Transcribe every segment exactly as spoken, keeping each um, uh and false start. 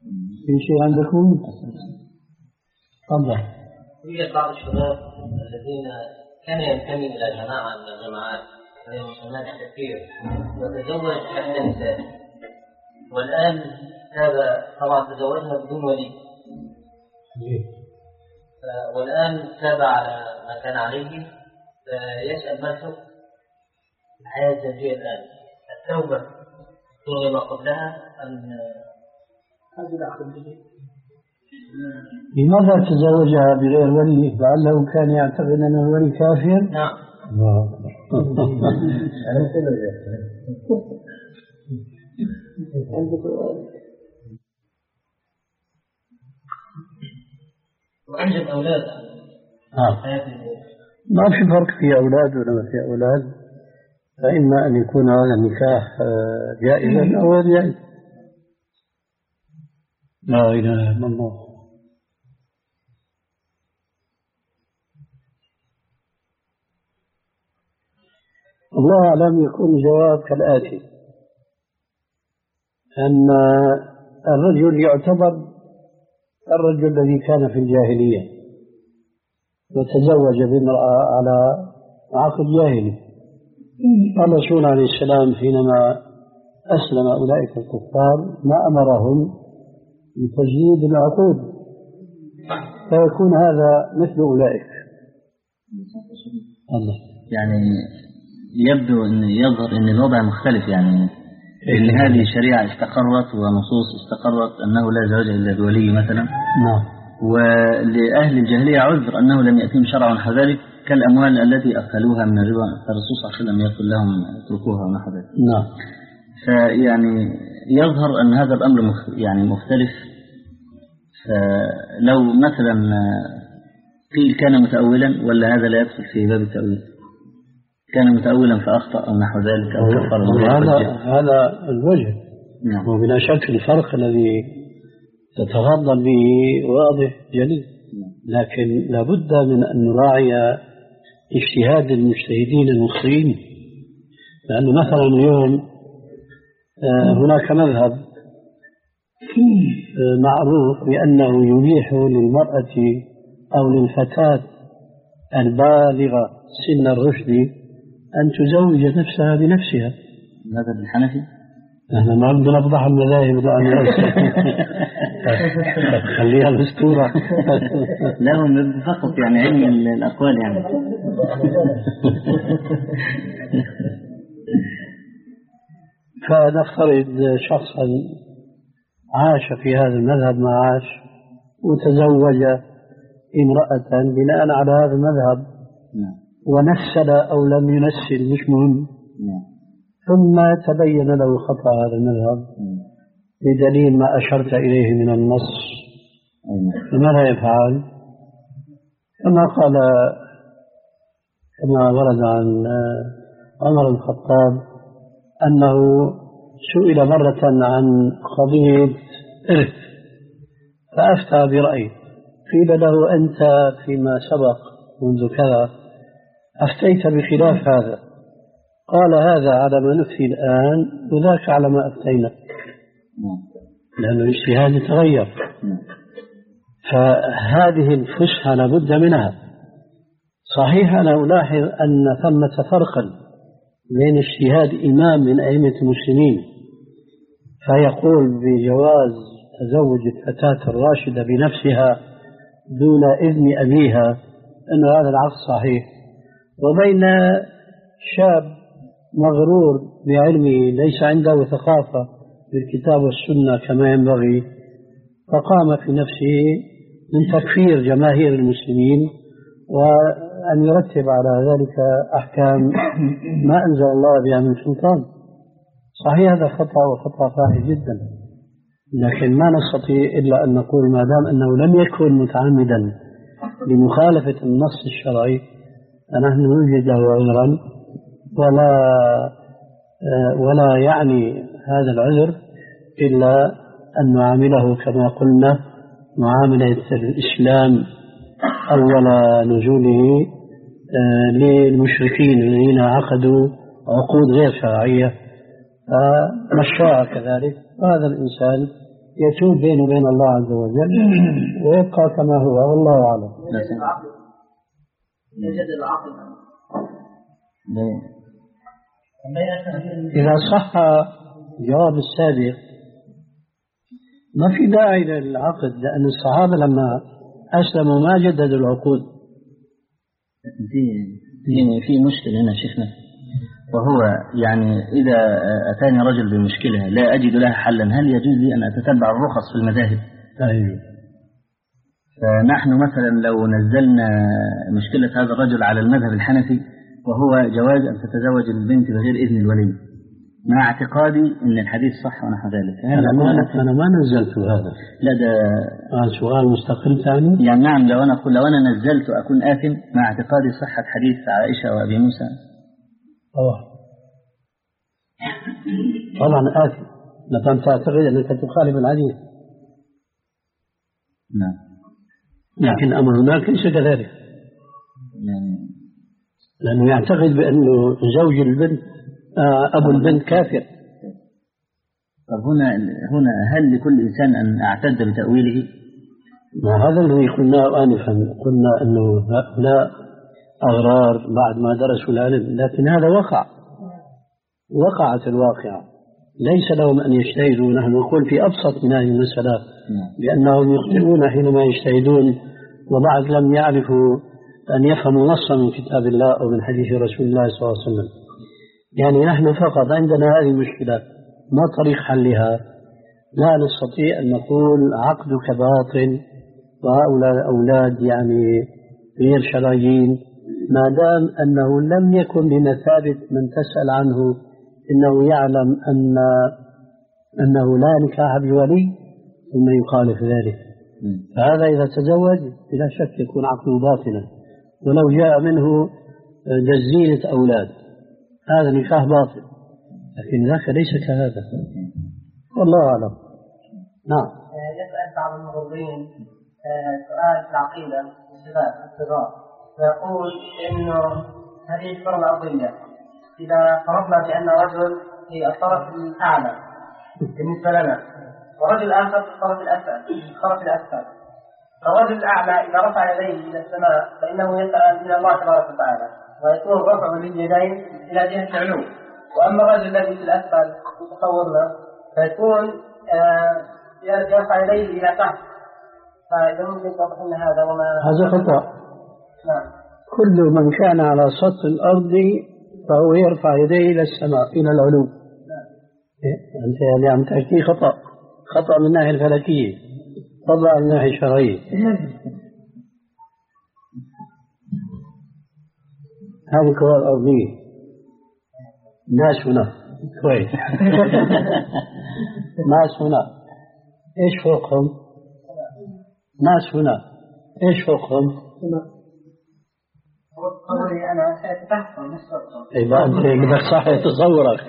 في شيء عندكم؟ تفضل. يوجد بعض الشباب الذين كان ينتمي إلى جماعة من الجماعات وهي مسمات التكفير وتزوج إحدى النساء، والآن هذا طبعا تزوجنا بدون ولي، والآن تاب على ما كان عليه، يسأل ما الحكم الحياة الزوجية الآن؟ التوبة تلغي ما قبلها أم هذه العقل؟ لماذا تزوجها بغير ولي؟ لعله كان يعتقد أن الولي كافر. نعم. وأنجب أولاد. ما في فرق في أولاد ولا ما في أولاد، فإما أن يكون هذا النكاح جائزا أو غير جائز. لا إله إلا الله. الله أعلم. يكون الجواب كالآتي: أن الرجل يعتبر الرجل الذي كان في الجاهلية وتزوج بامرأة على عقد جاهلي. الرسول عليه السلام حينما أسلم أولئك الكفار ما أمرهم بتجديد العقود، فيكون هذا مثل أولئك. الله. يعني يبدو أن يظهر أن الوضع مختلف، يعني أن هذه الشريعة استقرت ونصوص استقرت أنه لا زواج إلا بولي مثلا. نعم. ولأهل الجاهلية عذر أنه لم يأتهم شرع ذلك، كالأموال التي أكلوها من الربا، فالرسول صلى الله عليه وسلم يقول لهم اتركوها ونحو ذلك. نعم. فيعني يظهر أن هذا الأمر يعني مختلف. فلو مثلا قيل كان متأولا، ولا هذا لا يدخل في باب التأويل؟ كان متأولا فأخطأ أو نحو ذلك أو كفر. هذا هذا الوجه. نعم. وبلا شك الفرق الذي تتفضل به واضح جلي، لكن لابد من أن نراعي اجتهاد المجتهدين المخطئين، لأنه مثلا اليوم هناك مذهب معروف بأنه يبيح للمرأة أو للفتاة البالغة سن الرشد أن تزوج نفسها بنفسها. هذا الحنفي؟ نحن ما بدنا نفضح المذاهب الآن. خليها الأسطورة. لا هم فقط يعني علم الأقوال يعني. فنفترض شخصا عاش في هذا المذهب ما عاش وتزوج امرأة بناء على هذا المذهب، ونسل أو لم ينسل مش مهم، ثم تبين له خطأ هذا المذهب بدليل ما أشرت إليه من النص، فماذا يفعل؟ كما قال كما ورد عن عمر الخطاب أنه سئل مرة عن قضية إرث فأفتى برأيه، قيل له أنت فيما سبق منذ كذا أفتيت بخلاف هذا، قال هذا على ما نفتي الآن وذاك على ما أفتينا، لأن الاجتهاد يتغير. فهذه الفسحة لابد منها. صحيح أنا ألاحظ أن ثمة فرقا بين اجتهاد إمام من أئمة المسلمين فيقول بجواز تزوج الفتاة الراشدة بنفسها دون إذن أبيها أن هذا العقد صحيح، وبين شاب مغرور بعلمه ليس عنده ثقافة بالكتاب والسنة كما ينبغي، فقام في نفسه من تكفير جماهير المسلمين وأن يرتب على ذلك أحكام ما أنزل الله بها من سلطان. صحيح هذا خطأ وخطأ فاحش جدا، لكن ما نستطيع إلا أن نقول ما دام أنه لم يكن متعمدا لمخالفة النص الشرعي فنحن نوجد له عذرا، ولا ولا يعني هذا العذر إلا أن نعامله كما قلنا معاملة الإسلام أول نزوله للمشركين الذين عقدوا عقود غير شرعية، فمشاء كذلك. وهذا الإنسان يتوب بينه وبين الله عز وجل ويبقى كما هو، والله أعلم. يجد العقل إذا صح جواب السابق ما في داعي للعقد، لأن الصحابة لما أسلموا ما جددوا العقود. في في مشكلة هنا شيخنا، وهو يعني إذا أتاني رجل بمشكلة لا أجد لها حلا، هل يجوز لي أن أتتبع الرخص في المذاهب؟ أيوه. فنحن مثلا لو نزلنا مشكلة هذا الرجل على المذهب الحنفي وهو جواز أن تتزوج البنت بغير إذن الولي، مع اعتقادي أن الحديث صح ونحو ذلك. أنا ما أنا ما نزلت هذا. لا ده آه سؤال مستقل ثاني. يعني نعم، لو أنا أقول لو أنا نزلت أكون آثم مع اعتقادي صحة حديث عائشة وأبي موسى. أوه. طبعا آثم، لكن تعتقد أنك تخالف الحديث. نعم. لكن أمر هناك ليس كذلك. يعني لأنه يعتقد بأنه زوج البنت أبو البنت كافر. طب هنا هنا هل لكل إنسان أن أعتد بتأويله؟ ما هذا الذي قلناه آنفا، قلنا أنه هؤلاء أغرار بعد ما درسوا العلم، لكن هذا وقع وقعت الواقعة، ليس لهم أن يجتهدوا. نحن نقول في أبسط من هذه المسألة بأنهم يخطئون حينما يجتهدون وبعد لم يعرفوا أن يفهموا نصا من كتاب الله أو من حديث رسول الله صلى الله عليه وسلم. يعني نحن فقط عندنا هذه المشكلة، ما طريق حلها؟ لا نستطيع أن نقول عقدك باطل وهؤلاء الأولاد يعني غير شرعيين ما دام أنه لم يكن بمثابة من تسأل عنه إنه يعلم أن أنه لا نكاح بولي ثم يخالف ذلك. فهذا إذا تزوج بلا شك يكون عقله باطلا، ولو جاء منه جزيلة أولاد هذا نكاح باطل، لكن ذاك ليس كهذا، والله أعلم. نعم. يسأل بعض المغرضين سؤال في العقيدة الصفات الصغار، ويقول إنه هذه الفرض الأرضية إذا فرضنا بأن رجل في الطرف الأعلى بالنسبة لنا ورجل آخر في الطرف الأسفل الطرف الأسفل، الرجل الأعلى إذا رفع يديه إلى السماء فإنه يسأل من الله تبارك وتعالى ويكون رفع لليدين إلى جهة العلو، وأما الرجل الذي في الأسفل تصورنا فيكون آه يرفع يديه إلى تحت. فإذا ممكن توضح لنا هذا وما هذا خطأ. نعم. كل من كان على سطح الأرض فهو يرفع يديه إلى السماء إلى العلو. نعم. أنت يعني عم تحكي خطأ، خطأ من الناحية الفلكية، طبعا من الناحية الشرعية. هذه الكرة الأرضية ناس هنا كويس ناس هنا إيش فوقهم؟ ناس هنا إيش فوقهم؟ قولي أنا سأتفهم نفس إذا أنت بدك صح تصورك.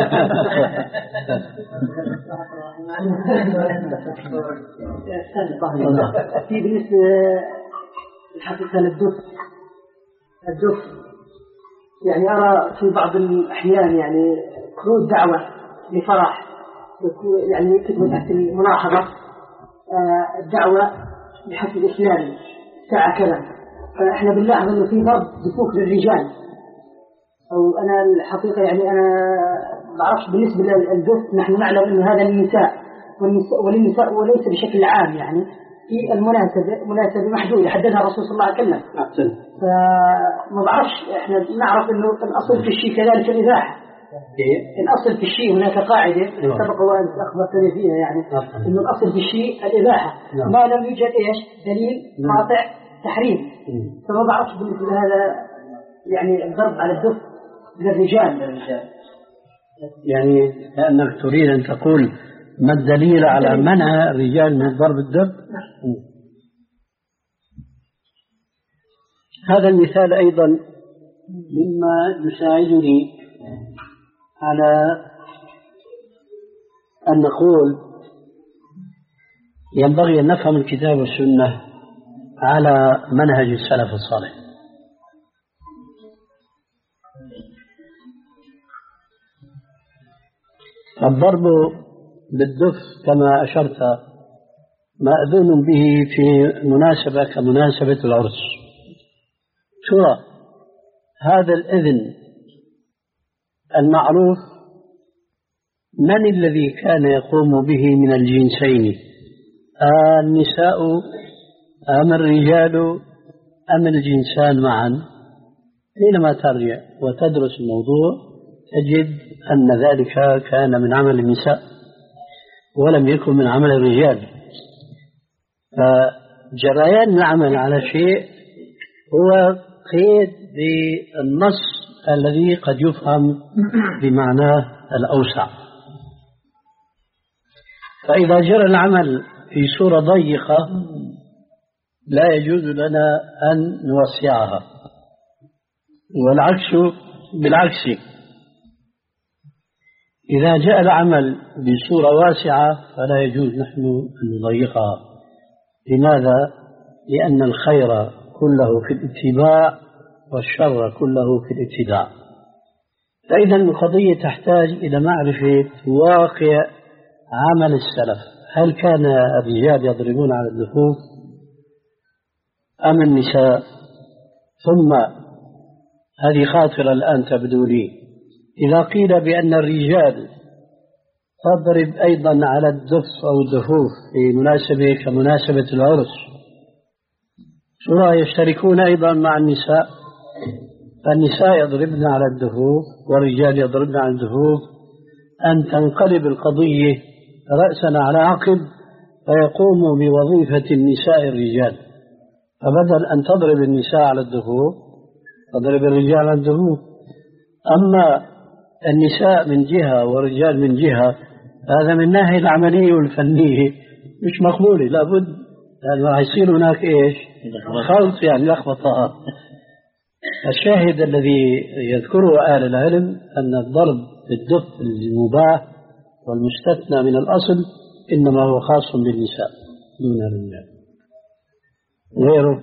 في بالنسبة الحقيقة للدف الدف يعني أرى في بعض الأحيان يعني كروت دعوة لفرح يعني يكتب تحت الملاحظة الدعوة بحسب الإسلامي ساعة كذا، فإحنا بنلاحظ إنه في ضرب دفوف للرجال، أو أنا الحقيقة يعني أنا بعرفش بالنسبة للدف نحن نعلم إنه هذا للنساء وللنساء وليس بشكل عام، يعني في المناسبة مناسبة محدودة حددها الرسول صلى الله عليه وسلم. فما بعرفش إحنا نعرف إنه الأصل في الشيء كذلك الإباحة. الأصل في الشيء هناك قاعدة سبق وأنت أخبرتني فيها يعني إنه الأصل في الشيء الإباحة ما لم يوجد إيش دليل قاطع تحريم. فما بعرفش بالنسبة لهذا يعني الضرب على الدف للرجال، يعني كأنك تريد أن تقول ما الدليل على منع الرجال من ضرب الدف؟ هذا المثال أيضا مما يساعدني على أن نقول ينبغي أن نفهم الكتاب والسنة على منهج السلف الصالح. الضرب بالدف كما أشرت مأذون به في مناسبة كمناسبة العرس. ترى هذا الإذن المعروف من الذي كان يقوم به من الجنسين؟ النساء أم الرجال أم الجنسان معا؟ حينما ترجع وتدرس الموضوع تجد أن ذلك كان من عمل النساء ولم يكن من عمل الرجال. فجريان العمل على شيء هو قيد بالنص الذي قد يفهم بمعناه الأوسع. فإذا جرى العمل في صورة ضيقة لا يجوز لنا أن نوسعها، والعكس بالعكس، إذا جاء العمل بصورة واسعة فلا يجوز نحن أن نضيقها. لماذا؟ لأن الخير كله في الاتباع والشر كله في الابتداع. فإذا القضية تحتاج إلى معرفة واقع عمل السلف. هل كان الرجال يضربون على الدفوف أم النساء؟ ثم هذه خاطرة الآن تبدو لي، إذا قيل بأن الرجال تضرب أيضا على الدف أو الدفوف في مناسبة كمناسبة العرس، ترى يشتركون أيضا مع النساء؟ فالنساء يضربن على الدفوف والرجال يضربن على الدفوف، أن تنقلب القضية رأسا على عقب فيقوم بوظيفة النساء الرجال، فبدل أن تضرب النساء على الدفوف تضرب الرجال على الدفوف. أما النساء من جهة والرجال من جهة، هذا من الناحية العملية والفنية مش مقبولة، لابد يعني يصير هناك إيش خلط، يعني لخبطة. الشاهد الذي يذكره أهل العلم أن الضرب بالدف المباح والمستثنى من الأصل إنما هو خاص بالنساء دون الرجال. غيره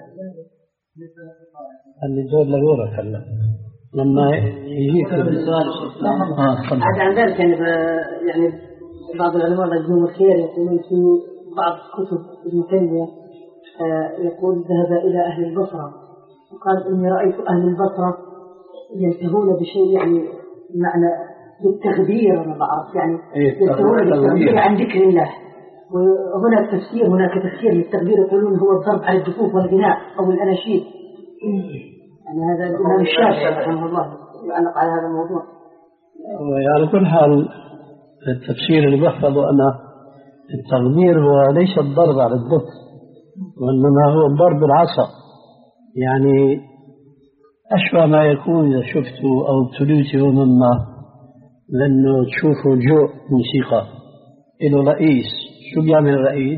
اللي دور لغيره كلا لما يجيك السؤال. عاد عن ذلك يعني يعني بعض العلماء يجزون الخير يقولون في بعض كتب ابن تيمية يقول ذهب إلى أهل البصرة وقال إني رأيت أهل البصرة ينتهون بشيء يعني معنى بالتغبير، أنا بعرف يعني ينتهون بالتغبير عن ذكر الله. وهناك تفسير هناك تفسير للتغبير يقولون هو الضرب على الدفوف والغناء أو الأناشيد. يعني هذا الإمام الشافعي رحمه الله يعلق على هذا الموضوع. على كل حال التفسير اللي بحفظه أنا التغبير هو ليس الضرب على الدف، وإنما هو الضرب بالعصا، يعني أشبه ما يكون إذا شفتوا أو ابتليتوا مما لأنه تشوفوا جو موسيقى إله رئيس، شو بيعمل الرئيس؟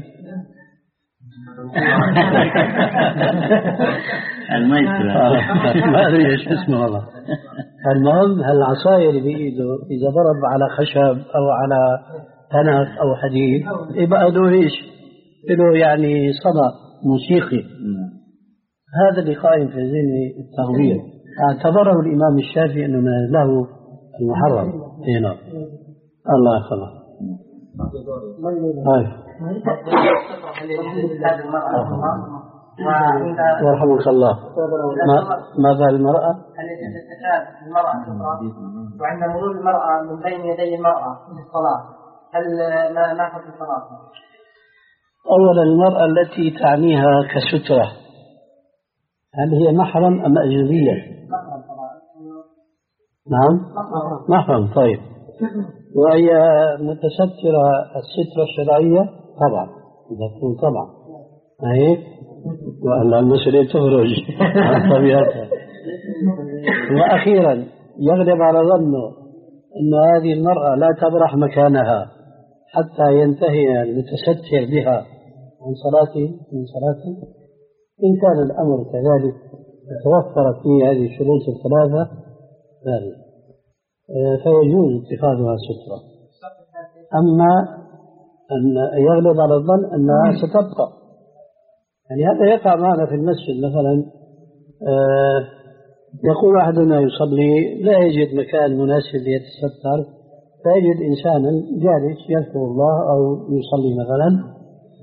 ما أدري إيش اسمه والله. المهم هالعصاية اللي بإيده إذا ضرب على خشب أو على تنك أو حديد يبقى له إيش؟ له يعني صدى موسيقي. هذا اللي قائم في ذهن التغبير، اعتبره الإمام الشافعي أنه له المحرم. هنا الله يخلص. هاي ورحمك الله. ماذا المرأة؟ التي تتكاد المرأة وعند مرور المرأة من بين يدي المرأة في الصلاة، هل ما ما في الصلاة؟ أولا المرأة التي تعنيها كسترة هل هي محرم أم أجنبية؟ نعم محرم. طيب وهي متسترة السترة الشرعية طبعا إذا تكون طبعا هيك، وأن المسؤولية تخرج عن طبيعتها. وأخيرا يغلب على ظنه أن هذه المرأة لا تبرح مكانها حتى ينتهي المتستر بها عن صلاته من صلاته. إن كان الأمر كذلك توفرت فيه هذه الشروط الثلاثة فيجوز اتخاذها سترة. أما أن يغلب على الظن أنها ستبقى، يعني هذا يقع معنا في المسجد مثلا يقول أحدنا يصلي لا يجد مكان مناسب ليتستر فيجد إنسانا جالس يذكر الله أو يصلي مثلا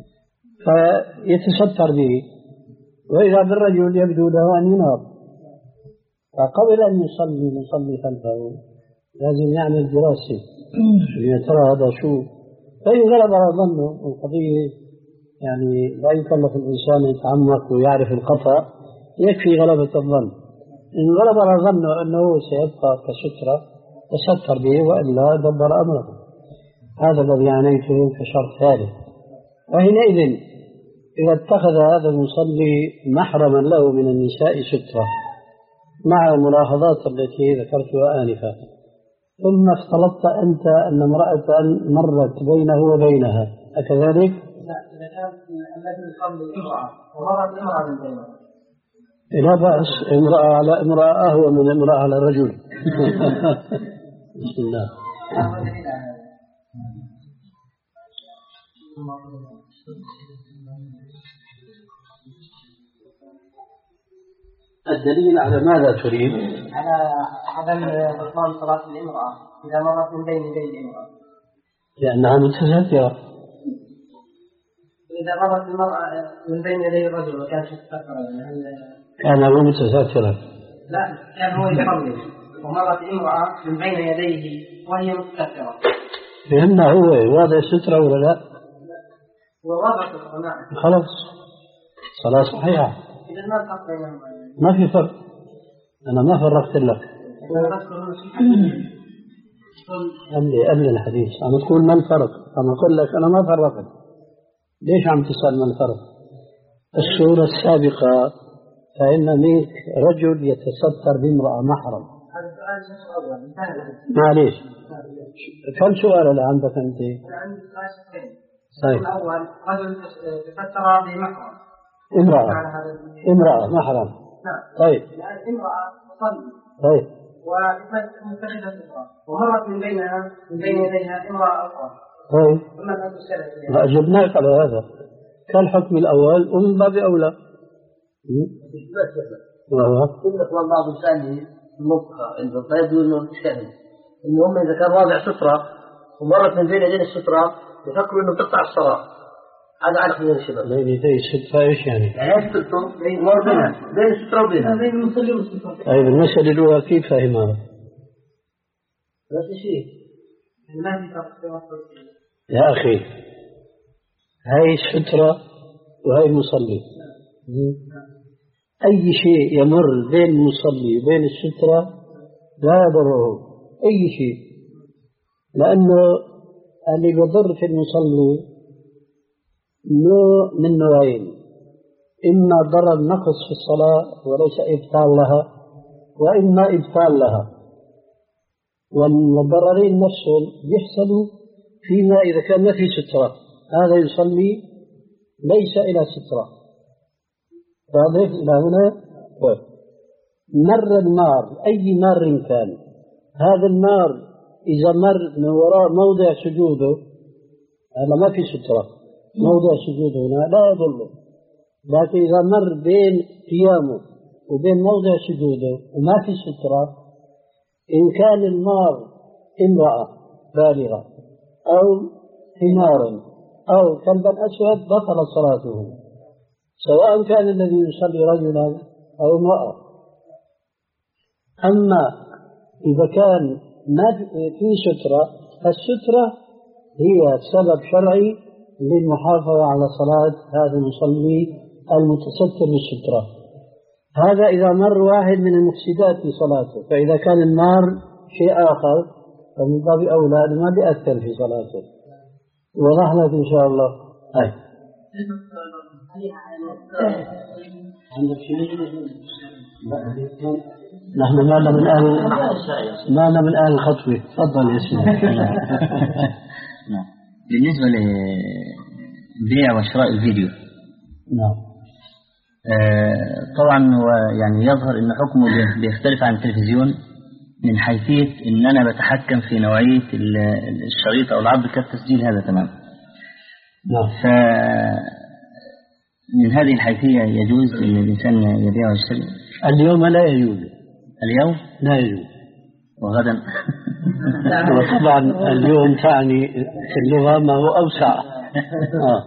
فيتستر به، وإذا بالرجل يبدو له أن ينام، فقبل أن يصلي يصلي خلفه لازم يعمل دراسة يا ترى هذا شو، فإن غلب على ظنه القضية يعني لا يكلف الإنسان يتعمق ويعرف الخطأ، يكفي غلبة الظن. إن غلب على ظنه أنه سيبقى كسترة تستر به وإلا دبر أمره. هذا الذي عنيته كشرط ثالث. وحينئذ إذا اتخذ هذا المصلي محرما له من النساء سترة مع الملاحظات التي ذكرتها آنفا، ثم اختلطت أنت أن امرأة مرت بينه وبينها، أكذلك؟ لا، إذا كان الذي يصلي امرأة ومرت امرأة من بينها لا بأس، امرأة على امرأة أهوى من امرأة على رجل. بسم الله. الدليل على ماذا تريد؟ على عدم بطلان صلاة الامرأة إذا مرت من بين يدي الامرأة، لأنها متسترة. إذا مرت المرأة من بين يدي الرجل وكانت مستترة كان هو متسترا. لا، كان هو يصلي ومرت امرأة من بين يديه وهي مستترة. فهمنا هو واضع سترة ولا لا؟ ووضع سترة. خلاص صلاة صحيحة. إذا ما الفرق بينهما؟ ما في فرق، أنا ما فرقت لك. قبل قبل الحديث أنا تقول ما الفرق، أنا أقول لك أنا ما فرقت. ليش عم تسأل ما الفرق؟ السورة السابقة فإن منك رجل يتستر بامرأة محرم. معليش كم سؤال اللي عندك أنت؟ عندي سؤال. طيب. الأول رجل تستر بمحرم. امرأة امرأة محرم. نعم. طيب. الآن امرأة تصلي. طيب. ومتخذة سترة ومرت من بينها من بين يديها امرأة أخرى. طيب. ثم الآن تسأل. لا أجبناك على هذا. كالحكم الأول ومن باب أولى. وهو كل إخوان بعض الثاني المبقى إنه فيدوا إنه تشاهد إنه هم إذا كان واضع سترة ومرت من بين يدين السترة يفكروا إنه تقطع الصلاة. هذا على خلينا الشباب. بين يدي السترة إيش يعني؟ يعني سترته بين بينها بين السترة وبينها. بين المصلي والسترة. طيب المسألة الأولى كيف فاهمها؟ نفس الشيء. ما في فرق. يا أخي هاي السترة وهي المصلي. أي شيء يمر بين المصلي وبين السترة لا يضره أي شيء، لأنه اللي يضر في المصلي نوع من نوعين، إما ضرر نقص في الصلاة وليس إبطال لها، وإما إبطال لها. والضررين نفسهم يحصلوا فيما إذا كان ما في سترة، هذا يصلي ليس إلى سترة. واضح إلى هنا؟ مر النار أي مار كان، هذا النار إذا مر من وراء موضع سجوده هذا ما في سترة، موضع سجوده هنا لا يضره، لكن إذا مر بين قيامه وبين موضع سجوده وما في سترة، إن كان النار امرأة بالغة أو حمار أو كلبا أسود بطل صلاته، سواء كان الذي يصلي رجلا أو امرأة. أما إذا كان ما في سترة، السترة هي سبب شرعي للمحافظة على صلاة هذا المصلي المتستر بالسترة. هذا إذا مر واحد من المفسدات في صلاته، فإذا كان النار شيء آخر فمن باب أولى ما بيأثر في صلاته. وضح لك إن شاء الله. هاي عندك شيء؟ نحن ما لنا من أهل ما لنا من أهل الخطوة. تفضل يا سيدي. بالنسبة لبيع وشراء الفيديو، نعم. آه طبعا هو يعني يظهر أن حكمه بيختلف عن التلفزيون من حيثية أن أنا بتحكم في نوعية الشريط أو العرض كالتسجيل، هذا تمام. نعم. ف من هذه الحيثية يجوز أن الإنسان يبيع ويشتري؟ اليوم لا يجوز. اليوم لا يجوز. وغدا وطبعا اليوم تعني في اللغة ما هو أوسع. آه.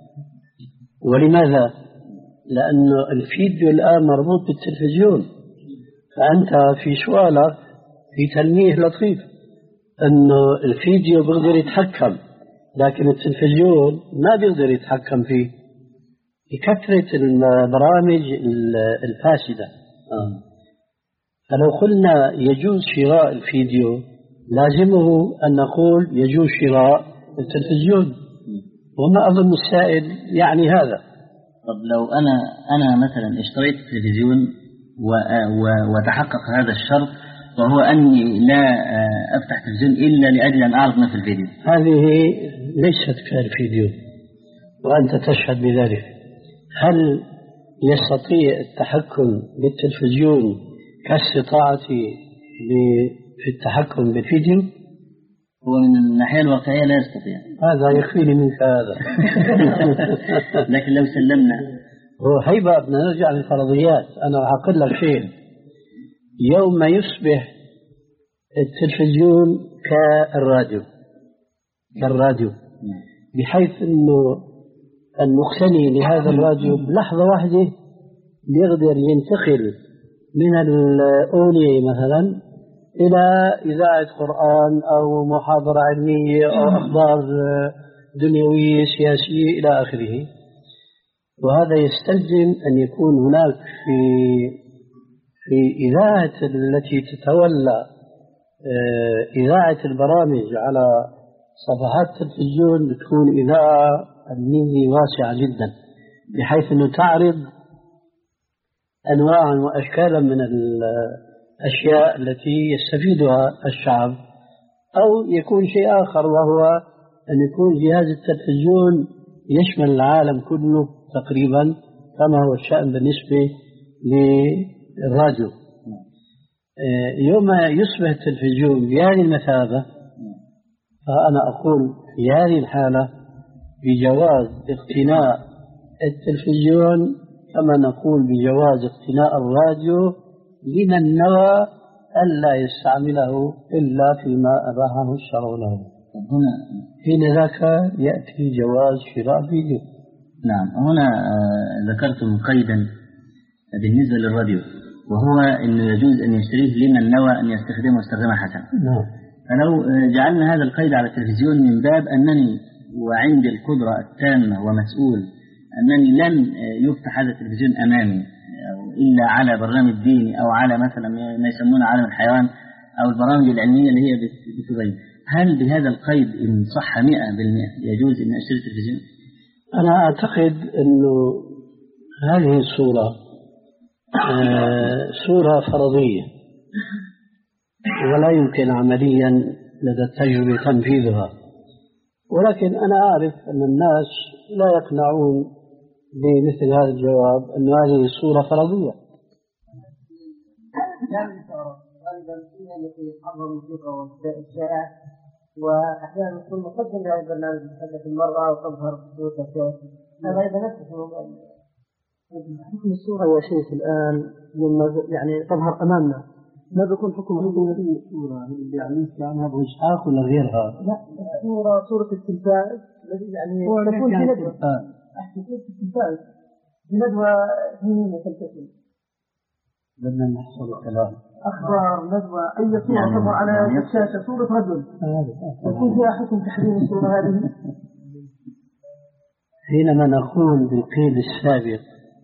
ولماذا؟ لأن الفيديو الآن مربوط بالتلفزيون، فأنت في سؤالك في تلميح لطيف أنه الفيديو بيقدر يتحكم، لكن التلفزيون ما بيقدر يتحكم فيه بكثرة البرامج الفاسدة. آه. فلو قلنا يجوز شراء الفيديو لازمه أن نقول يجوز شراء التلفزيون، وما أظن السائل يعني هذا. طب لو أنا أنا مثلا اشتريت التلفزيون وتحقق هذا الشرط، وهو أني لا أفتح تلفزيون إلا لأجل أن أعرض ما في الفيديو، هذه ليست كالفيديو وأنت تشهد بذلك. هل يستطيع التحكم بالتلفزيون كاستطاعتي في التحكم بالفيديو؟ هو من الناحية الواقعية لا يستطيع. هذا يكفيني منك هذا. لكن لو سلمنا هو هيبة بدنا نرجع للفرضيات. أنا راح أقول لك شيء، يوم ما يصبح التلفزيون كالراديو كالراديو بحيث أنه المقتني لهذا الراديو بلحظة واحدة يقدر ينتقل من الأغنية مثلا إلى إذاعة قرآن أو محاضرة علمية أو أخبار دنيوية سياسية إلى آخره. وهذا يستلزم أن يكون هناك في في إذاعة التي تتولى إذاعة البرامج على صفحات التلفزيون تكون إذاعة علمية واسعة جدا، بحيث أنه تعرض أنواعا وأشكالا من الأشياء التي يستفيدها الشعب. أو يكون شيء آخر، وهو أن يكون جهاز التلفزيون يشمل العالم كله تقريبا كما هو الشأن بالنسبة للراديو. يوم يصبح التلفزيون بهذه المثابة، فأنا أقول في هذه الحالة بجواز اقتناء التلفزيون كما نقول بجواز اقتناء الراديو لمن نوى ألا يستعمله إلا فيما أباحه الشرع له. هنا حين ذاك يأتي جواز شراء فيديو. نعم. هنا ذكرتم قيدا بالنسبة للراديو، وهو أنه يجوز أن يشتريه لمن نوى أن يستخدمه استخدامه حسنا. نعم. فلو جعلنا هذا القيد على التلفزيون من باب أنني وعندي القدرة التامة ومسؤول أنني لن يفتح هذا التلفزيون أمامي إلا على برنامج ديني أو على مثلا ما يسمونه عالم الحيوان أو البرامج العلمية اللي هي بتبين، هل بهذا القيد إن صح مئة بالمئة يجوز أن أشتري التلفزيون؟ أنا أعتقد أنه هذه الصورة آه صورة فرضية ولا يمكن عمليا لدى التجربة تنفيذها، ولكن أنا أعرف أن الناس لا يقنعون بمثل هذا الجواب أن هذه صورة فرضية. غالبا فيها التي يتحضر الموسيقى والشائع، وأحيانا يكون مقدم لهذا البرنامج في المرأة وتظهر صوت الشيخ، هذا أيضا نفس الموضوع. حكم الصورة يا شيخ الآن لما يعني تظهر أمامنا ما بيكون حكم حكم هذه الصورة اللي يعني عنها بوجهاك ولا غيرها؟ لا، صورة صورة التلفاز التي يعني تكون في ندوة. أحكي صورة التلفاز في ندوة دينية تلتزم. بدنا نحصل الكلام. أخبار ندوة أي صورة تظهر على الشاشة صورة رجل يكون فيها حكم تحريم الصورة هذه. حينما نقول بالقيد السابق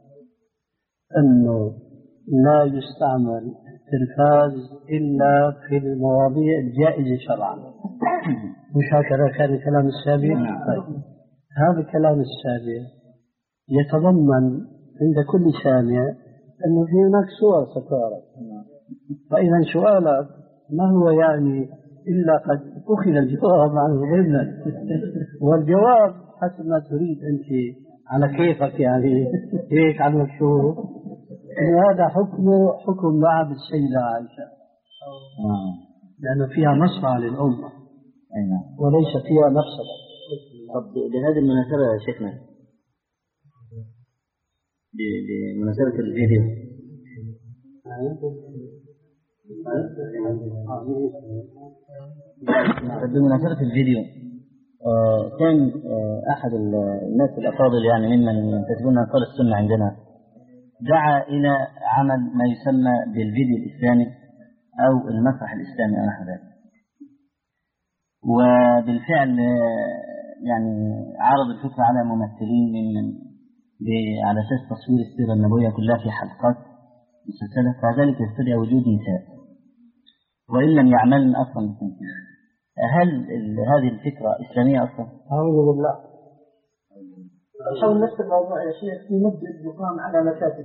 أنه لا يستعمل التلفاز إلا في المواضيع الجائزة شرعا، مش هكذا كان الكلام السابق؟ طيب. هذا الكلام السابق يتضمن عند كل سامع أنه في هناك صور ستعرض، فإذا سؤالك ما هو يعني إلا قد أخذ الجواب عنه ضمنا، والجواب حسب ما تريد أنت على كيفك يعني هيك على المكشوف، إن هذا حكمه حكم لعب السيدة عائشة لأنه فيها مصلحة للأمة وليس فيها مفسدة. طب بهذه المناسبة يا شيخنا، بمناسبة الفيديو بمناسبة الفيديو، آه كان آه أحد الناس الأفاضل يعني ممن ينتسبون أنصار السنة عندنا دعا إلى عمل ما يسمى بالفيديو الإسلامي أو المسرح الإسلامي أو نحو ذلك. وبالفعل آه يعني عرض الفكرة على ممثلين من على أساس تصوير السيرة النبوية كلها في حلقات مسلسلة، فذلك يستدعي وجود نساء وإن لم يعملن أصلا بالتمثيل. هل هذه الفكرة إسلامية أصلا؟ أعوذ بالله. حول نفس الموضوع يا شيخ، في مسجد يقام على مساجد.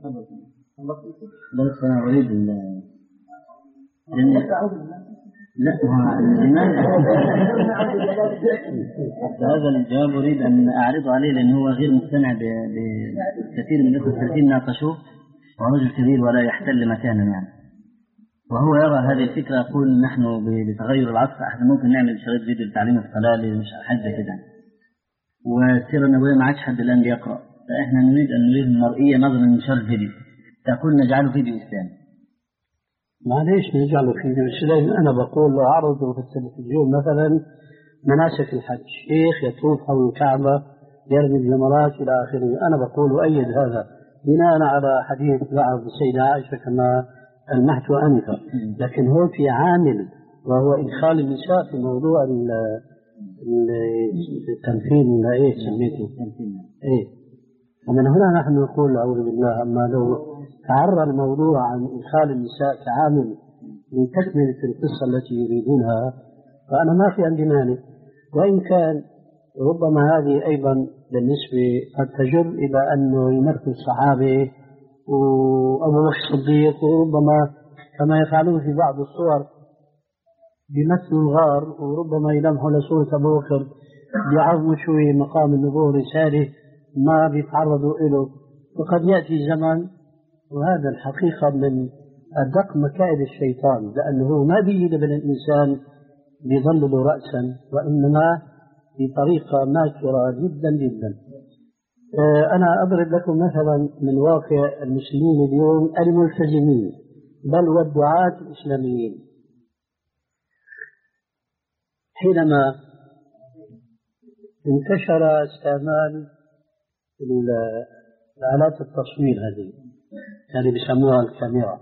بس أنا أريد ال لا هذا الجواب أريد أن أعرض عليه لأنه هو غير مقتنع بكثير من الناس الذين ناقشوه، ورجل كبير ولا يحتل مكانا يعني، وهو يرى هذه الفكرة. يقول نحن بتغير العصر احنا ممكن نعمل شريط فيديو لتعليم الصلاة مش حاجة كده، والسيرة النبوية ما عادش حد الآن بيقرأ، فإحنا نريد أن نريد المرئية نظرا من شرط فيديو، تقول نجعله فيديو إسلامي. معليش نجعله فيديو إسلامي. أنا بقول لو عرضوا في التلفزيون مثلا مناسك الحج، شيخ يطوف حول الكعبة يرمي الجمرات إلى آخره، أنا بقول أؤيد هذا بناء على حديث بعض السيدة عائشة كما المحت أنفا، لكن هو في عامل وهو إدخال النساء في موضوع التمثيل. إيه سميته إيه، ومن هنا نحن نقول أعوذ بالله. أما لو تعرى الموضوع عن إدخال النساء كعامل لتكملة القصة التي يريدونها فأنا ما في عندي مانع، وإن كان ربما هذه أيضا بالنسبة قد تجر إلى أنه يمثل الصحابة وأبو بكر الصديق، وربما كما يفعلون في بعض الصور بمثل الغار، وربما يلمحوا لصورة أبو بكر بيعظموا شوي مقام النبوة رسالة ما بيتعرضوا له. وقد يأتي زمن، وهذا الحقيقة من أدق مكائد الشيطان، لأنه ما بيجي بالإنسان بيظلل رأسا، وإنما بطريقة ماكرة جدا جدا. أنا أضرب لكم مثلا من واقع المسلمين اليوم الملتزمين بل والدعاة الإسلاميين. حينما انتشر استعمال آلات التصوير هذه يعني بيسموها الكاميرا،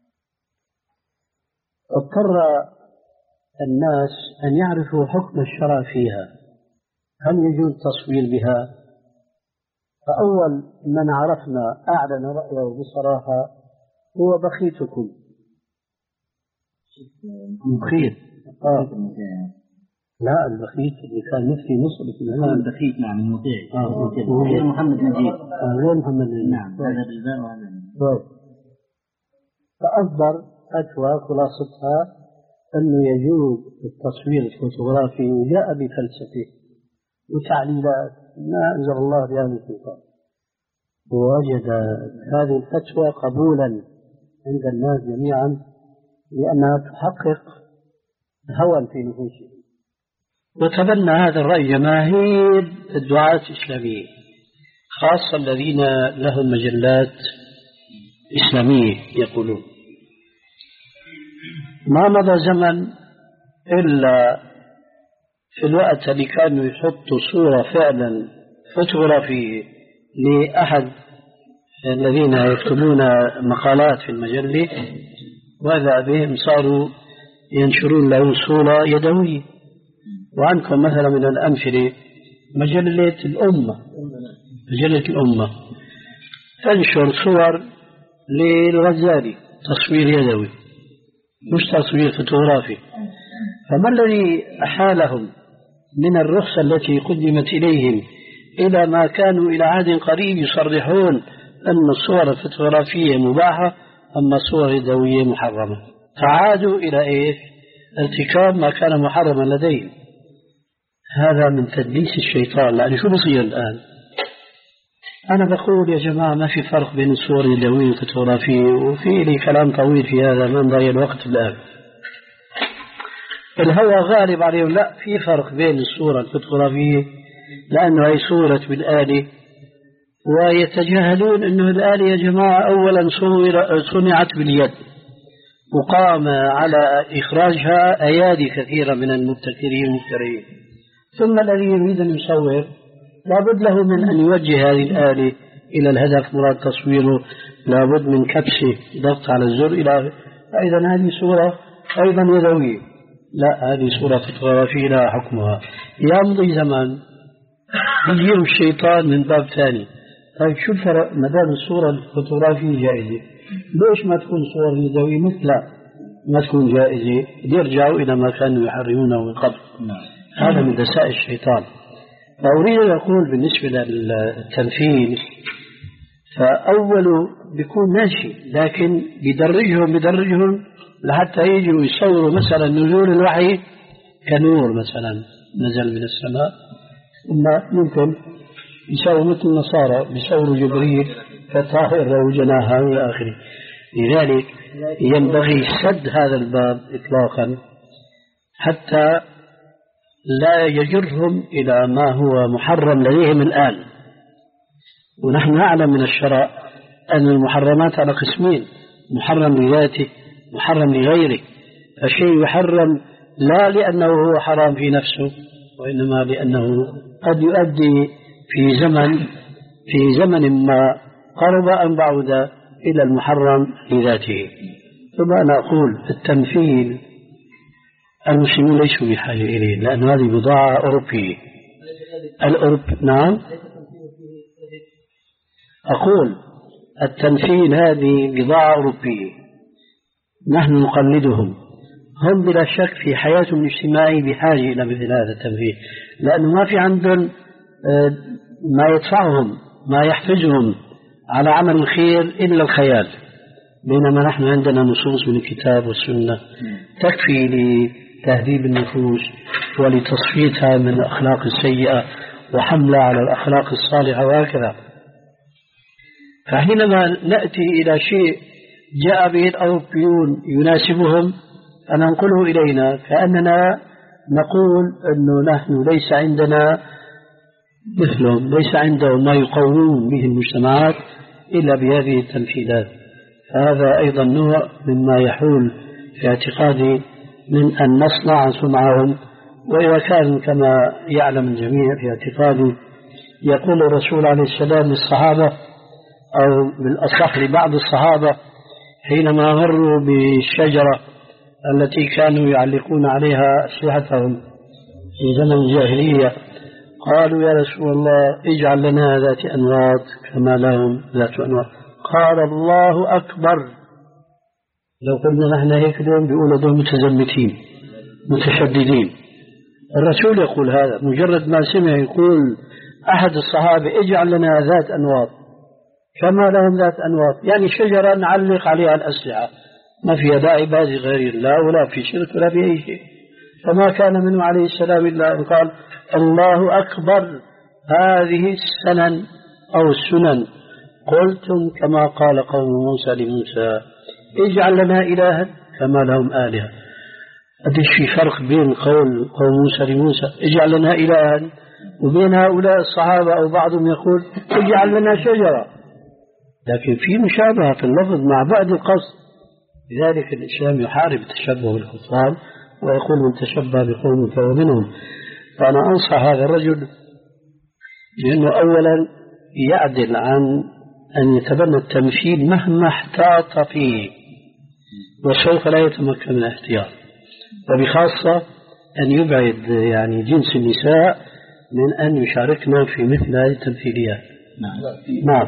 اضطر الناس أن يعرفوا حكم الشرع فيها، هل يجوز التصوير بها؟ فأول من عرفنا أعلن رأيه بصراحة هو بخيتكم. بخيت آه. لا البخيت اللي كان مفتي مصر في الزمان. البخيت نعم المطيع آه. غير محمد نجيب آه. غير محمد نجيب نعم هذا بالباء وهذا. فأصدر فتوى خلاصتها أنه يجوز التصوير الفوتوغرافي، وجاء بفلسفه وتعليلات ما أنزل الله بهذه السلطان، ووجد هذه الفتوى قبولا عند الناس جميعا لأنها تحقق هوى في نفوسهم. وتبنى هذا الرأي جماهير الدعاة الإسلاميين، خاصة الذين لهم مجلات إسلامية يقولون. ما مضى زمن إلا في الوقت اللي كانوا يحطوا صورة فعلا فوتوغرافية لأحد الذين يكتبون مقالات في المجلة، وإذا بهم صاروا ينشرون له صورة يدوية. وعنكم مثلا من الأمثلة مجلة الأمة، مجلة الأمة تنشر صور للغزالي تصوير يدوي مش تصوير فوتوغرافي. فما الذي أحالهم من الرخصة التي قدمت إليهم إلى ما كانوا إلى عهد قريب يصرحون أن الصور الفوتوغرافية مباحة أما الصور اليدوية محرمة؟ فعادوا إلى إيش؟ ارتكاب ما كان محرما لديهم. هذا من تدليس الشيطان. لأن شو بصير الآن؟ أنا بقول يا جماعة ما في فرق بين الصور اليدوية والفوتوغرافية، وفي لي كلام طويل في هذا ما نضيع الوقت الآن. الهوى غالب عليهم. لا، في فرق بين الصورة الفوتوغرافية لأنه هي صورة بالآلة، ويتجاهلون أنه الآلة يا جماعة أولا صنعت باليد، وقام على إخراجها أيادي كثيرة من المبتكرين المبتكرين. ثم الذي يريد أن يصور لابد له من أن يوجه هذه الآلة إلى الهدف مراد تصويره، لابد من كبسه ضغط على الزر إلى. أيضا هذه صورة أيضا يدوية، لا هذه صورة فوتوغرافية لها حكمها. يمضي زمان يجيهم الشيطان من باب ثاني. طيب شو الفرق ما دام الصورة الفوتوغرافية جائزة، ليش ما تكون صور يدوية مثلها ما تكون جائزة؟ يرجعوا إلى ما كانوا يحرمونه من قبل. هذا من دساء الشيطان. فأريد أن أقول بالنسبة للتمثيل فأول بيكون ماشي، لكن بدرجهم بدرجهم لحتى يجوا يصوروا مثلا نزول الوحي كنور مثلا نزل من السماء، ثم ممكن يسووا مثل النصارى بيصوروا جبريل كطائر وجناها إلى آخره. لذلك ينبغي سد هذا الباب إطلاقا حتى لا يجرهم إلى ما هو محرم لديهم الآن. ونحن نعلم من الشرع أن المحرمات على قسمين: محرم لذاته، محرم لغيره. فالشيء يحرم لا لأنه هو حرام في نفسه، وإنما لأنه قد يؤدي في زمن في زمن ما قرب أن بعد إلى المحرم لذاته. ثم أنا أقول التمثيل المسلمون ليسوا بحاجة إليه، لأن هذه بضاعة أوروبية. الأوروب نعم أقول التمثيل هذه بضاعة أوروبية، نحن نقلدهم. هم بلا شك في حياتهم الاجتماعية بحاجة إلى مثل هذا التمثيل، لأنه ما في عندهم ما يدفعهم ما يحفزهم على عمل الخير إلا الخيال، بينما نحن عندنا نصوص من الكتاب والسنة تكفي لتهذيب النفوس ولتصفيتها من الأخلاق السيئة وحملها على الأخلاق الصالحة وهكذا. فحينما نأتي إلى شيء جاء به الأوروبيون يناسبهم فننقله إلينا كأننا نقول أنه نحن ليس عندنا مثلهم، ليس عندهم ما يقومون به المجتمعات إلا بهذه التمثيلات. هذا أيضا نوع مما يحول في اعتقادي من أن نصنع سمعهم. وإذا كان كما يعلم الجميع في اعتقادي يقول الرسول عليه السلام للصحابة أو بالأصح لبعض الصحابة حينما مروا بالشجرة التي كانوا يعلقون عليها أسلحتهم في زمن الجاهلية، قالوا يا رسول الله اجعل لنا ذات أنواط كما لهم ذات أنواط. قال الله أكبر. لو قلنا نحن هيك اليوم بيقولوا دول متزمتين متشددين. الرسول يقول هذا مجرد ما سمع يقول أحد الصحابة اجعل لنا ذات أنواط كما لهم ذات أنواط، يعني شجرة نعلق عليها الأسلحة ما فيها داعي بازي غير الله ولا في شرك ولا في أي شيء. فما كان منه عليه السلام إلا أن قال الله أكبر. هذه السنن أو السنن قلتم كما قال قوم موسى لموسى اجعل لنا إلها كما لهم آلهة. قديش في فرق بين قول قوم موسى لموسى اجعل لنا إلها وبين هؤلاء الصحابة أو بعضهم يقول اجعل لنا شجرة، لكن في مشابهة في اللفظ مع بعض القصد. لذلك الإسلام يحارب التشبه بالكفار ويقول من تشبه بقوم فهو منهم. فأنا أنصح هذا الرجل لأنه أولا يعدل عن أن يتبنى التمثيل مهما احتاط فيه، وسوف لا يتمكن من الاحتياط، وبخاصة أن يبعد يعني جنس النساء من أن يشاركنا في مثل هذه التمثيليات. نعم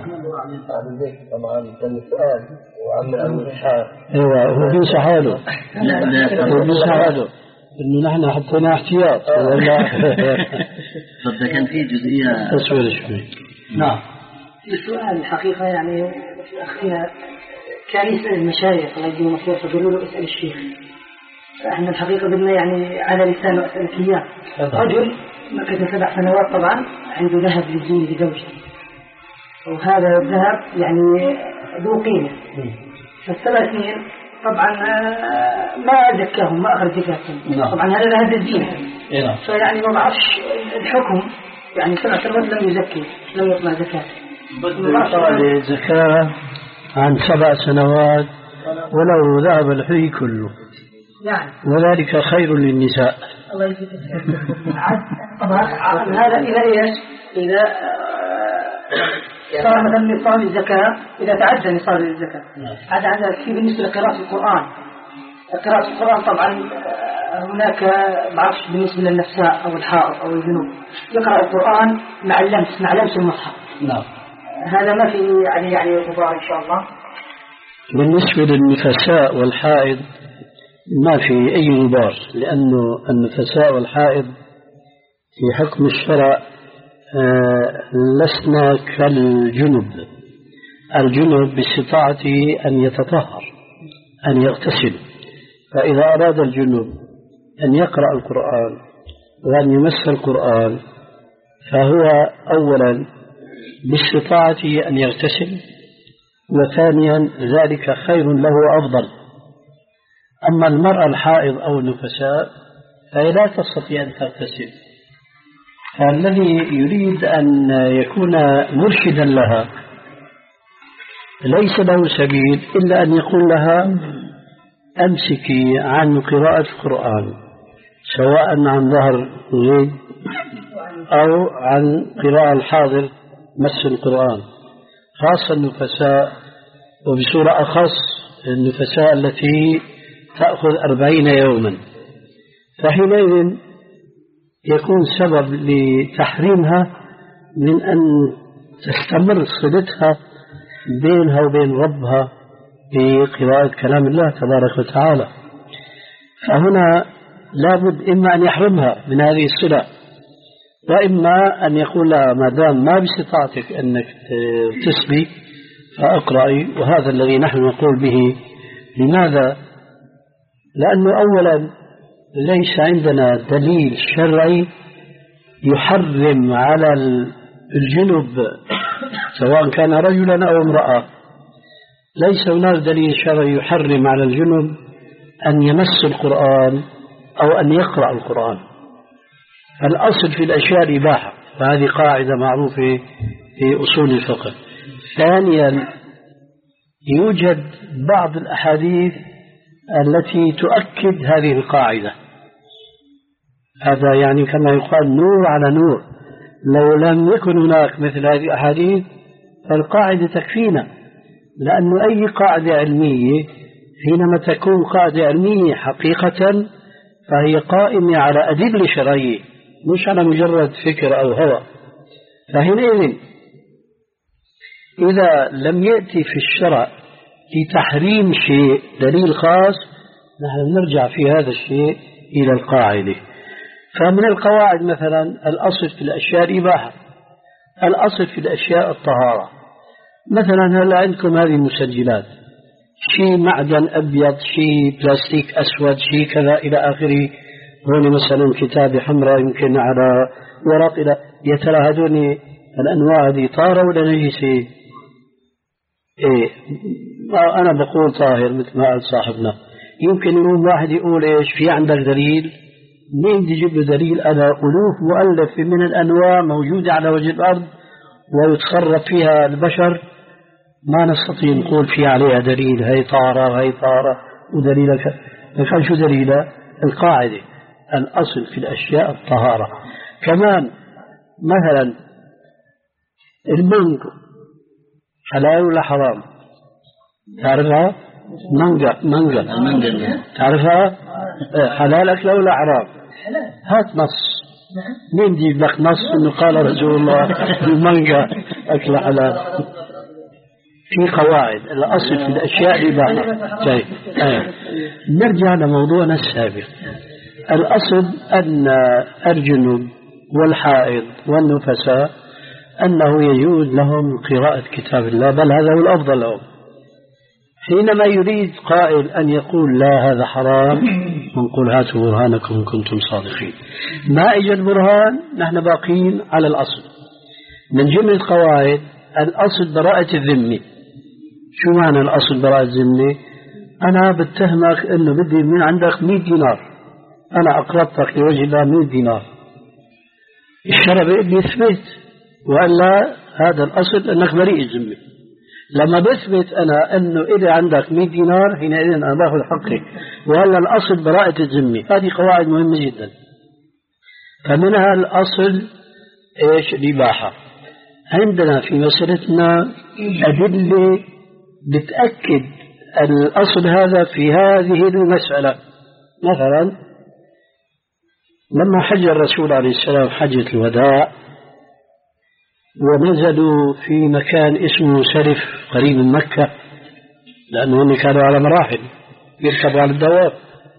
ايوه هو بينسى حاله هو بينسى حاله انه نحن حطينا احتياط ولا طب كان في جزئيه تصوير شوي. نعم السؤال الحقيقه يعني اخينا كان يسال المشايخ الله يديهم الخير فقالوا له اسال الشيخ. احنا الحقيقه بدنا يعني على لسانه اسالك اياه. رجل مكث سبع سنوات طبعا عنده ذهب للزين لزوجته، وهذا الذهب يعني ذو قيمة. فالسبع سنين طبعا ما زكاهم ما أخرج زكاتهم. طبعا هذا ذهب الزينة. فيعني ما بعرفش الحكم يعني سبع سنوات لم يزكي لم يطلع زكاة. طبعا الزكاة عن سبع سنوات ولو ذهب الحلي كله يعني وذلك خير للنساء. الله يجزيك طبعا هذا إذا إيش إذا صار مثلا نصاب الزكاة، إذا تعدى نصاب الزكاة. هذا هذا في بالنسبة لقراءة القرآن. قراءة القرآن طبعا هناك بعرفش بالنسبة للنساء أو الحائض أو الجنوب يقرأ القرآن مع اللمس مع لمس المصحف. نعم. هذا ما في يعني يعني غبار إن شاء الله. بالنسبة للنفساء والحائض ما في أي غبار، لأنه النفساء والحائض في حكم الشرع لسنا كالجنب. الجنب باستطاعته أن يتطهر أن يغتسل، فإذا أراد الجنب أن يقرأ القرآن وأن يمس القرآن فهو أولا باستطاعته أن يغتسل، وثانيا ذلك خير له وأفضل. أما المرأة الحائض أو النفساء فهي لا تستطيع أن تغتسل، فالذي يريد أن يكون مرشدا لها ليس له سبيل إلا أن يقول لها أمسكي عن قراءة القرآن، سواء عن ظهر غيب أو عن قراءة الحاضر مس القرآن، خاصة النفساء، وبصورة أخص النفساء التي تأخذ أربعين يوما، فحينئذ يكون سبب لتحريمها من أن تستمر صلتها بينها وبين ربها بقراءة كلام الله تبارك وتعالى. فهنا لابد إما أن يحرمها من هذه الصلة، وإما أن يقول لها ما دام ما باستطاعتك أنك تسبي فأقرأي. وهذا الذي نحن نقول به. لماذا؟ لأنه أولا ليس عندنا دليل شرعي يحرم على الجنب سواء كان رجلا أو امرأة، ليس هناك دليل شرعي يحرم على الجنب أن يمس القرآن أو أن يقرأ القرآن. الأصل في الأشياء الإباحة، وهذه قاعدة معروفة في أصول الفقه. ثانيا يوجد بعض الأحاديث التي تؤكد هذه القاعدة، هذا يعني كما يقال نور على نور. لو لم يكن هناك مثل هذه الأحاديث فالقاعدة تكفينا، لأن أي قاعدة علمية حينما تكون قاعدة علمية حقيقة فهي قائمة على أدلة شرعية مش على مجرد فكر أو هوى. فحينئذ إذا لم يأتي في الشرع لتحريم شيء دليل خاص نحن نرجع في هذا الشيء إلى القاعدة. فمن القواعد مثلا الأصل في الأشياء الإباحة، الأصل في الأشياء الطهارة. مثلا هل عندكم هذه المسجلات شيء معدن أبيض، شيء بلاستيك أسود، شيء كذا إلى آخره. هون مثلا كتابة حمراء يمكن على ورق إلى يترى هذون الأنواع هذه طاهرة ولا نجسة؟ إيه أنا بقول طاهر مثل ما قال صاحبنا. يمكن يقول واحد يقول إيش في عندك دليل؟ مين بدي يجيب له دليل؟ أنا ألوف مؤلفة من الأنواع موجودة على وجه الأرض ويتصرف فيها البشر، ما نستطيع نقول في عليها دليل هي طارة هي طارة ودليلك. فكان شو دليلها؟ القاعدة الأصل في الأشياء الطهارة. كمان مثلا المانجا حلال ولا حرام؟ تعرفها؟ مانجا مانجا تعرفها؟ حلال أكله ولا حرام؟ هات نص. مين يجيب لك نص إنه قال رسول الله المانجا أكل حلال؟ في قواعد الأصل في الأشياء الإباحة. طيب آه. نرجع لموضوعنا السابق. الأصل أن الجنوب والحائض والنفساء أنه يجوز لهم قراءة كتاب الله، بل هذا هو الأفضل لهم. حينما يريد قائل أن يقول لا هذا حرام نقول هاتوا برهانكم إن كنتم صادقين. ما إجد برهان نحن باقين على الأصل. من جملة القواعد الأصل براءة الذمة. شو معنى الأصل براءة الذمة؟ أنا بتهمك إنه بدي من عندك مئة دينار، أنا أقرضتك لوجه الله مئة دينار، الشرع بيثبت وإلا هذا الأصل أنك بريء الذمة. لما بثبت أنا أنه إذا عندك مئة دينار حينئذ أنا باخذ حقي، ولا الأصل براءة الذمة. هذه قواعد مهمة جدا. فمنها الأصل إيش؟ الإباحة. عندنا في مسألتنا أدلة بتأكد الأصل هذا في هذه المسألة. مثلا لما حج الرسول عليه السلام حجة الوداع ونزلوا في مكان اسمه سرف قريب من مكة، لأنهم كانوا على مراحل يركبوا على الدواب،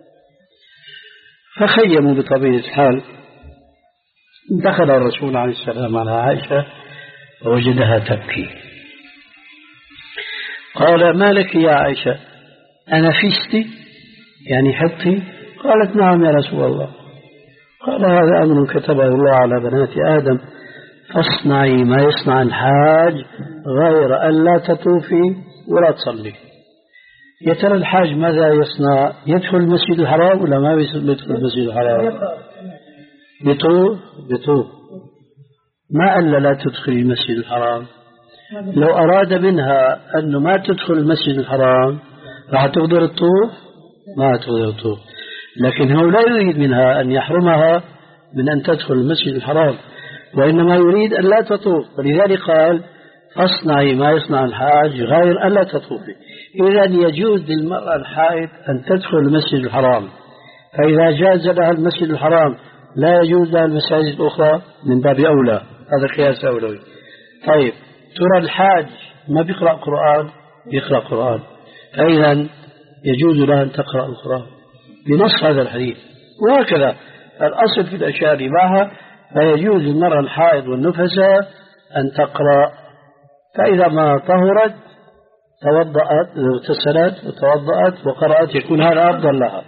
فخيموا بطبيعة الحال. دخل الرسول عليه السلام على عائشة ووجدها تبكي. قال: ما لك يا عائشة؟ أنا فستي يعني حطي؟ قالت: نعم يا رسول الله. قال: هذا أمر كتبه الله على بنات آدم، فاصنعي ما يصنع الحاج غير أن لا تطوفي ولا تصلي. يا ترى الحاج ماذا يصنع؟ يدخل المسجد الحرام ولا ما يدخل المسجد الحرام؟ بطوف بطوف ما ألا لا تدخل المسجد الحرام. لو أراد منها أنه ما تدخل المسجد الحرام راح تقدر الطوف؟ ما تقدر الطوف. لكن هو لا يريد منها أن يحرمها من أن تدخل المسجد الحرام، وإنما يريد أن لا تطوف، ولذلك قال: فاصنعي ما يصنع الحاج غير أن لا تطوفي. إذا يجوز للمرأة الحائض أن تدخل المسجد الحرام، فإذا جاز لها المسجد الحرام لا يجوز لها المساجد الأخرى من باب أولى. هذا قياس أولوي. طيب ترى الحاج ما بيقرأ قرآن؟ بيقرأ قرآن، فإذا يجوز لها أن تقرأ القرآن بنص هذا الحديث. وهكذا الأصل في الأشياء الإباحة، فيجوز للمرأة الحائض والنفساء أن تقرأ، فإذا ما طهرت توضأت اغتسلت وتوضأت وقرأت يكون هذا أفضل لها.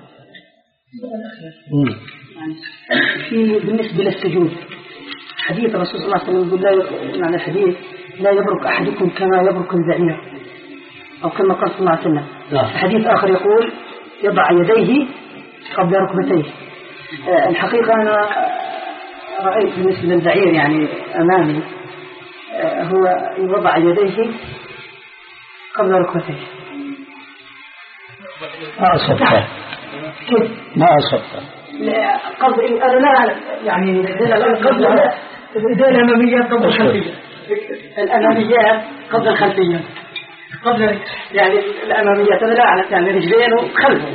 في بالنسبة للسجود حديث الرسول صلى الله عليه وسلم يقول لا، يعني الحديث: لا يبرك أحدكم كما يبرك البعير، أو كما قال صلى الله عليه وسلم. حديث آخر يقول: يضع يديه قبل ركبتيه. الحقيقة أنا رأيت بالنسبة للبعير يعني أمامي هو يضع يديه قبل ركبتيه. ما أصبت كيف؟ ما أصبت قصد أنا لا يعني قبل الإيدين الأمامية قبل الخلفية، الأماميات قبل الخلفية، قبل يعني الأماميات أنا لا أعرف يعني رجلين وخلف.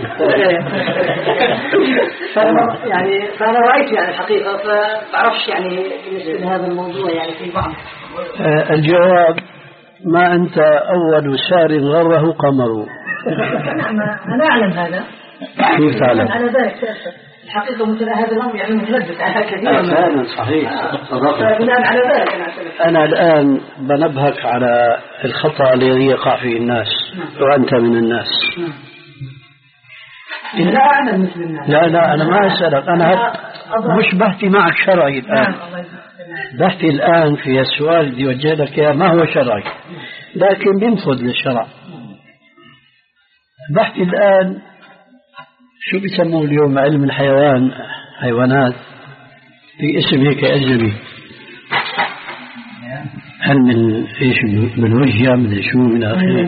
فأنا يعني فأنا رأيت يعني الحقيقة، فبعرفش يعني بالنسبة لهذا الموضوع يعني في بعض. الجواب: ما أنت أول سار غره قمر. أنا أعلم هذا. كيف تعلم؟ أنا ذلك الحقيقة مثل هذا الأمر يعني متلبس على كثير. فعلا صحيح. بناء على ذلك أنا أنا الآن بنبهك على الخطأ الذي يقع فيه الناس، وأنت من الناس. لا أعلم مثل الناس. لا لا أنا ما أسألك، أنا مش بحكي معك شرعي الآن، بحكي الآن في السؤال اللي وجه لك ما هو شرعي لكن بينفذ للشرع. بحكي الآن شو بيسموه اليوم علم الحيوان، حيوانات في اسم هيك أجنبي، علم ايش بالوجه من شو من آخره.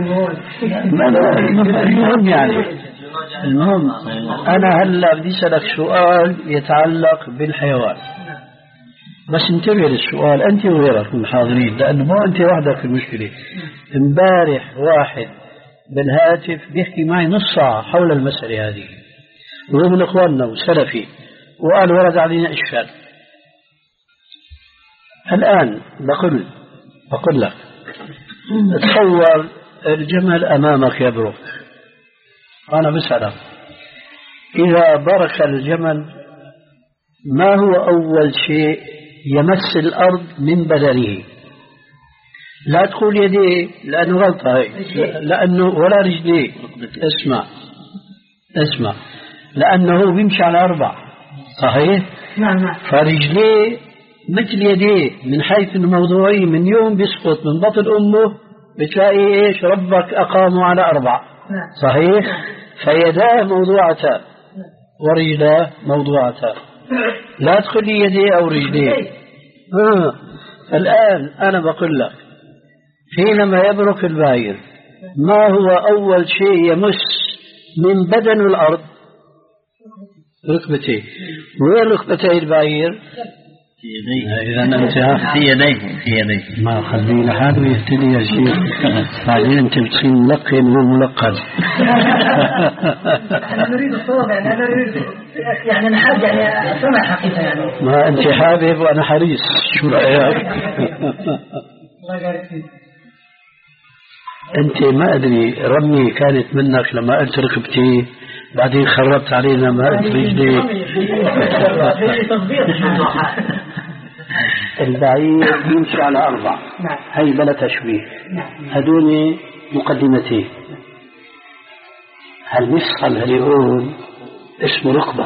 المهم يعني المهم أنا هلا بدي أسألك سؤال يتعلق بالحيوان، بس انتبه للسؤال أنت وغيرك من الحاضرين، لأنه ما أنت وحدك في المشكلة. امبارح واحد بالهاتف بيحكي معي نص ساعة حول المسألة هذه، وهو من إخواننا وسلفي، وقال ورد علينا إشكال. الآن بقول بقول لك تصور الجمل أمامك يبرك، أنا بسألك إذا برك الجمل ما هو أول شيء يمس الأرض من بدنه؟ لا تقول يديه لأنه غلطة هي، لأنه ولا رجليه. اسمع اسمع لأنه بيمشي على أربع، صحيح؟ نعم. فرجليه مثل يديه من حيث الموضوعي، من يوم بيسقط من بطن أمه بتلاقي إيش ربك أقاموا على أربع، صحيح؟ فيداه موضوعتان ورجلاه موضوعتان، لا تقول لي يديه أو رجليه. آه. الآن أنا بقول لك حينما يبرك البعير ما هو أول شيء يمس من بدن الأرض؟ ركبتيه. وين ركبتي البعير؟ في يديه. إذا أنت في يديه في يديه. ما خليه لحاله يهتدي يا شيخ. بعدين أنت بتصير ملقن وملقن. أنا نريد الصواب يعني أنا نريد يعني أنا حابب يعني أسمع حقيقة يعني. ما أنت حابب وأنا حريص، شو رأيك؟ الله يبارك فيك. أنت ما أدري رمي كانت منك لما قلت ركبتي بعدين خربت علينا ما قلت رجلي. البعير يمشي على أربع، هي بلا تشبيه، هدول مقدمتين. هالمفصل اللي هون اسمه ركبة،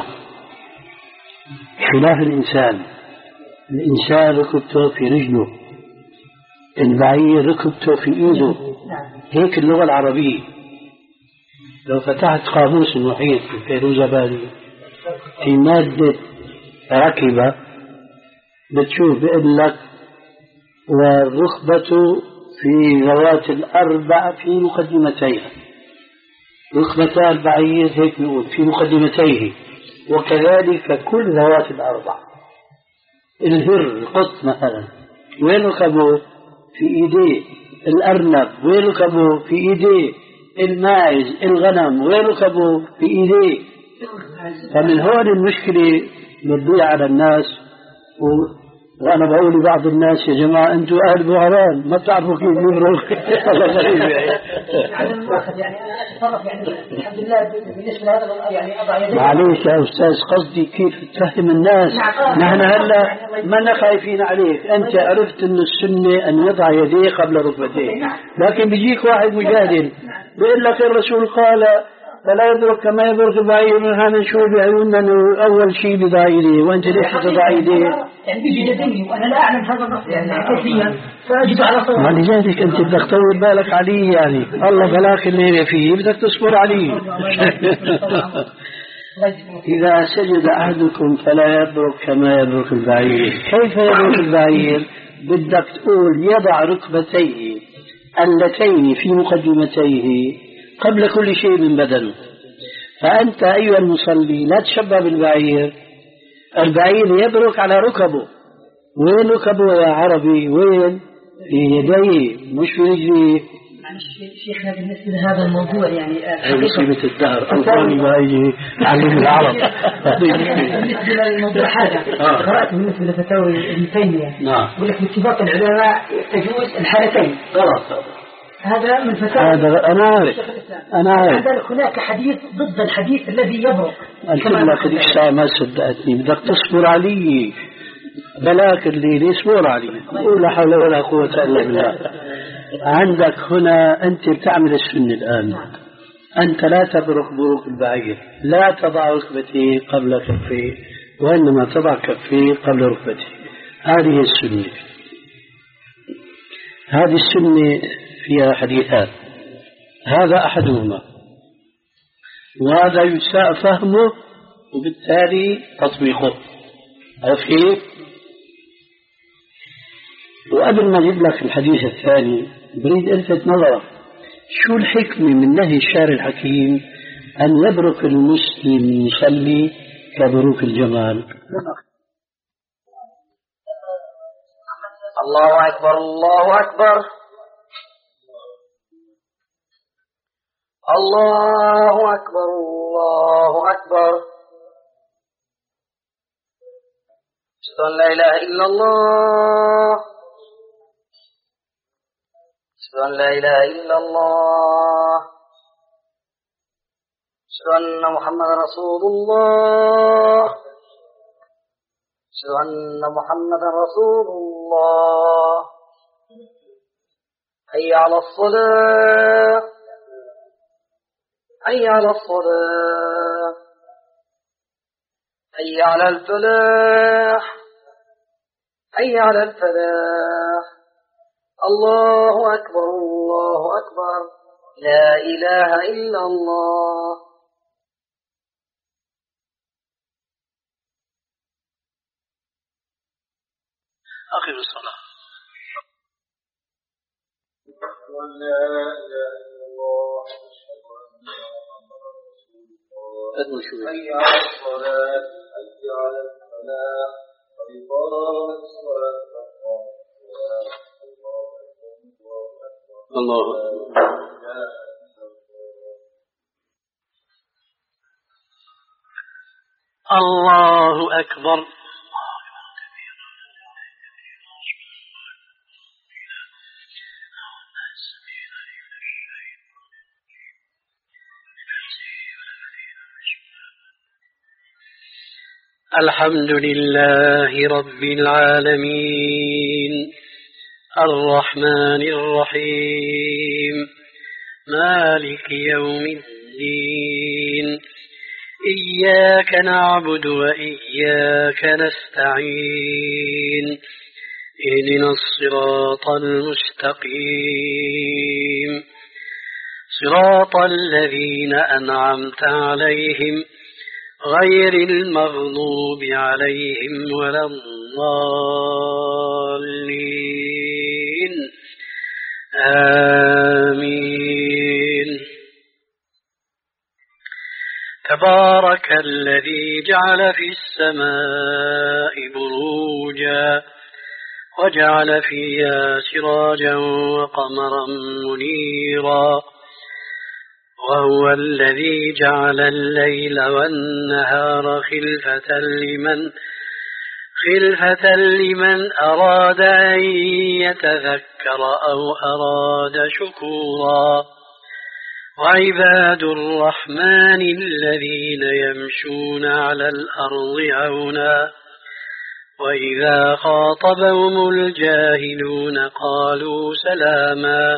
خلاف الإنسان. الإنسان ركبته في رجله، البعير ركبته في إيده. هيك اللغة العربية. لو فتحت قاموس المحيط في فيروزابادي في مادة ركبة بتشوف بيقول لك والركبة في ذوات الأربع في مقدمتيها. ركبتا البعير هيك بيقول في مقدمتيه، وكذلك كل ذوات الأربع. الهر القط مثلا وين ركبه؟ في إيديه. الأرنب وين ركبه؟ في إيديه. الماعز الغنم وين ركبه؟ في إيديه. فمن هون المشكلة بتضيع على الناس. و... وأنا بقول لبعض الناس يا جماعة أنتم أهل بوهران ما بتعرفوا كيف يبرك. الله غريب يعني. يعني أنا أتصرف يعني الحمد لله بالنسبة لهذا يعني أضع يدي. معليش يا أستاذ، قصدي كيف تفهم الناس. نحن هلا ما خايفين عليك. أنت عرفت أن السنة أن يضع يديه قبل ركبتيه، لكن بيجيك واحد مجادل بيقول لك الرسول قال فلا يدرك كما يدرك البعير من هذا شو بعيوننا أنه أول شيء بضع يديه، وأنت ليش تضع يديه؟ يعني بيجي يديه وأنا لا أعلم هذا النص يعني كيفيا فأجد على صواب. ولذلك أنت بدك تطول بالك عليه يعني. الله بلاك اللي فيه بدك تصبر عليه. إذا سجد أحدكم فلا يدرك كما يدرك البعير. كيف يدرك البعير؟ بدك تقول يضع ركبتيه اللتين في مقدمتيه قبل كل شيء من بدنه. فأنت أيها المصلي لا تشبه بالبعير. البعير يبرك على ركبه. وين ركبه يا عربي؟ وين؟ في يديه مش في رجليه. شيخنا بالنسبة لهذا الموضوع يعني مصيبة الدهر ألفاني ما يجي علم العرب. بالنسبة للموضوع هذا قرأت بالنسبة لفتاوي ابن تيمية يقول لك باتفاق العلماء تجوز الحالتين. خلاص هذا من فتاوى. هذا أنا عارف أنا عارف. هناك حديث ضد الحديث الذي يبرك. قلت لك الإشاعة ما صدقتني. بدك تصبر علي. بلاك اللي يصبر علي. لا حول ولا قوة إلا بالله. عندك هنا أنت بتعمل السنة الآن. أنت لا تبرك بروك البعير. لا تضع ركبتي قبل كفي، وإنما تضع كفي قبل ركبتي. هذه السنة. هذه السنة فيها حديثان. هذا أحدهما، وهذا يساء فهمه وبالتالي تطبيقه. عرفت كيف؟ وقبل ما أجيب لك الحديث الثاني بريد ألفت نظرك شو الحكمة من نهي الشارع الحكيم أن يبرك المسلم المصلي كبروك الجمال. الله أكبر الله أكبر الله أكبر الله أكبر أشهد أن لا إله إلا الله أشهد أن لا إله إلا الله أشهد أن محمدا رسول الله أشهد أن محمدا رسول الله حي على الصلاة حي على الصلاة حي على الفلاح حي على الفلاح الله أكبر الله أكبر لا إله إلا الله. أقم الصلاة. أن لا إله إلا الله أشهد أن محمدا رسول الله حي على الصلاة حي على الفلاح قد قامت الصلاة الله الله أكبر. الحمد لله رب العالمين الرحمن الرحيم مالك يوم الدين إياك نعبد وإياك نستعين اهدنا الصراط المستقيم صراط الذين أنعمت عليهم غير المغضوب عليهم ولا الضالين آمين. تبارك الذي جعل في السماء بروجا وجعل فيها سراجا وقمرا منيرا وهو الذي جعل الليل والنهار خلفة لمن خلفة لمن أراد أن يتذكر أو أراد شكورا. وعباد الرحمن الذين يمشون على الأرض هونا وإذا خاطبهم الجاهلون قالوا سلاما.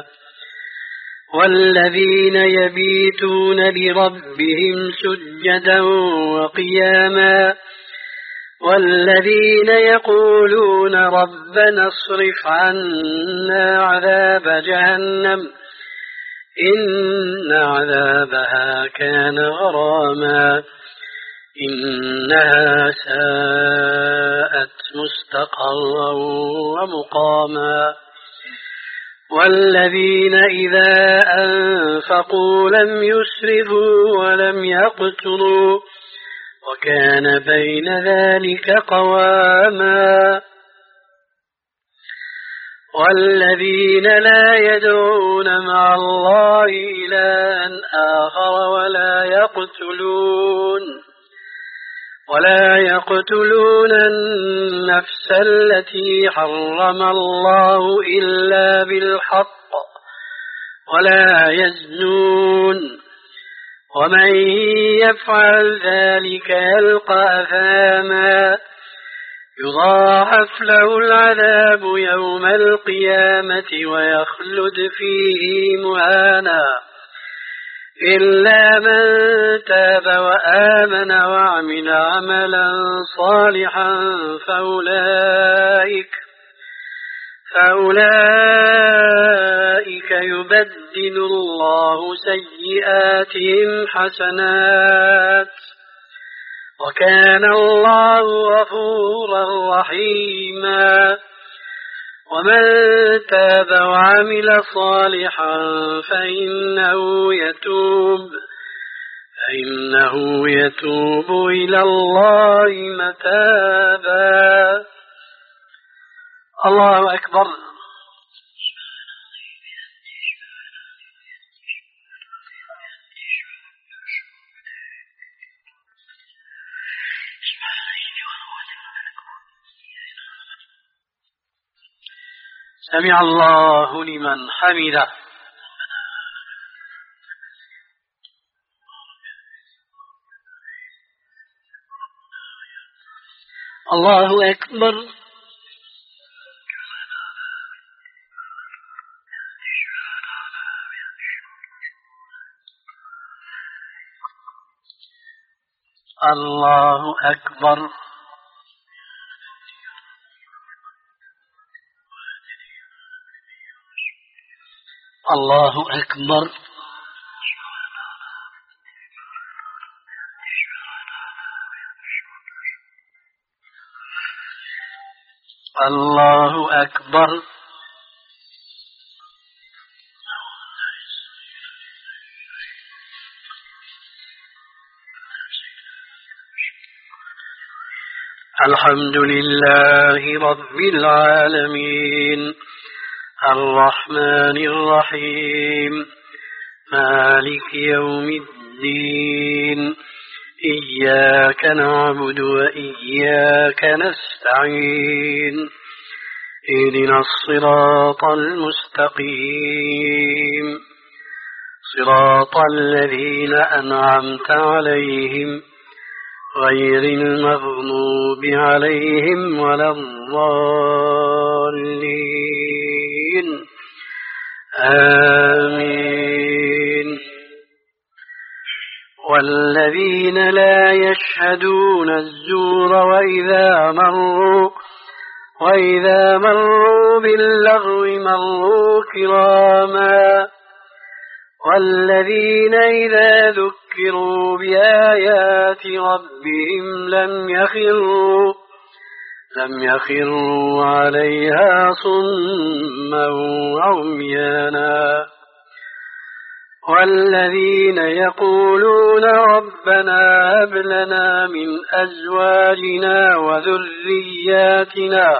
والذين يبيتون لربهم سجدا وقياما والذين يقولون ربنا اصرف عنا عذاب جهنم إن عذابها كان غراما إنها ساءت مستقرا ومقاما. والذين إذا أنفقوا لم يسرفوا ولم يقتروا وكان بين ذلك قواما. والذين لا يدعون مع الله إلها آخر ولا يقتلون ولا يقتلون النفس التي حرم الله إلا بالحق ولا يزنون ومن يفعل ذلك يلقى أثاما يضاعف له العذاب يوم القيامة ويخلد فيه مهانا إلا من تاب وآمن وعمل عملا صالحا فأولئك فأولئك يبدل الله سيئاتهم حسنات وكان الله غفورا رحيما. ومن تاب وعمل صالحا فإنه يتوب فإنه يتوب إلى الله متابا. الله أكبر. سمع الله لمن حمده. الله أكبر. الله أكبر. الله أكبر. الله أكبر. الحمد لله رب العالمين الرحمن الرحيم مالك يوم الدين إياك نعبد وإياك نستعين اهدنا الصراط المستقيم صراط الذين أنعمت عليهم غير المغضوب عليهم ولا الضالين آمين. والذين لا يشهدون الزور وإذا مروا وإذا مروا باللغو مروا كراما والذين إذا ذكروا بآيات ربهم لم يخروا لم يخروا عليها صما وعميانا والذين يقولون ربنا هب لنا من أزواجنا وذرياتنا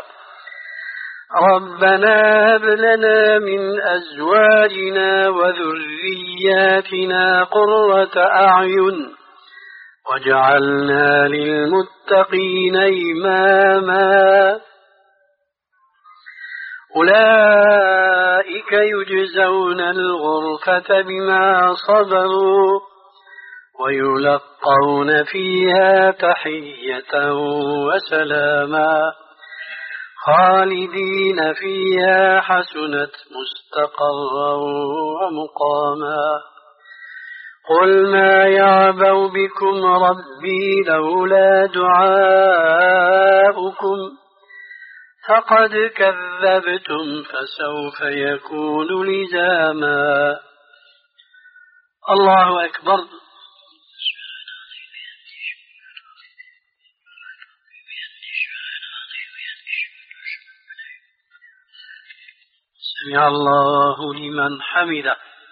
ربنا هب لنا من أزواجنا وذرياتنا قرة أعين واجعلنا للمتقين إماما أولئك يجزون الغرفة بما صبروا ويلقون فيها تحية وسلاما خالدين فيها حسنت مستقرا ومقاما قل ما يعبأ بكم ربي لولا دعاؤكم فقد كذبتم فسوف يكون لزاما. الله أكبر. سمع الله لمن حمده.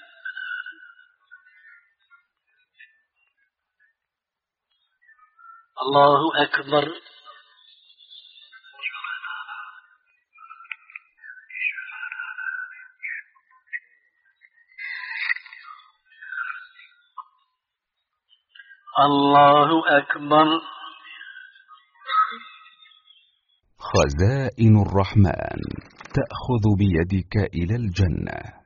الله أكبر. الله أكبر. خزائن الرحمن تأخذ بيدك إلى الجنة.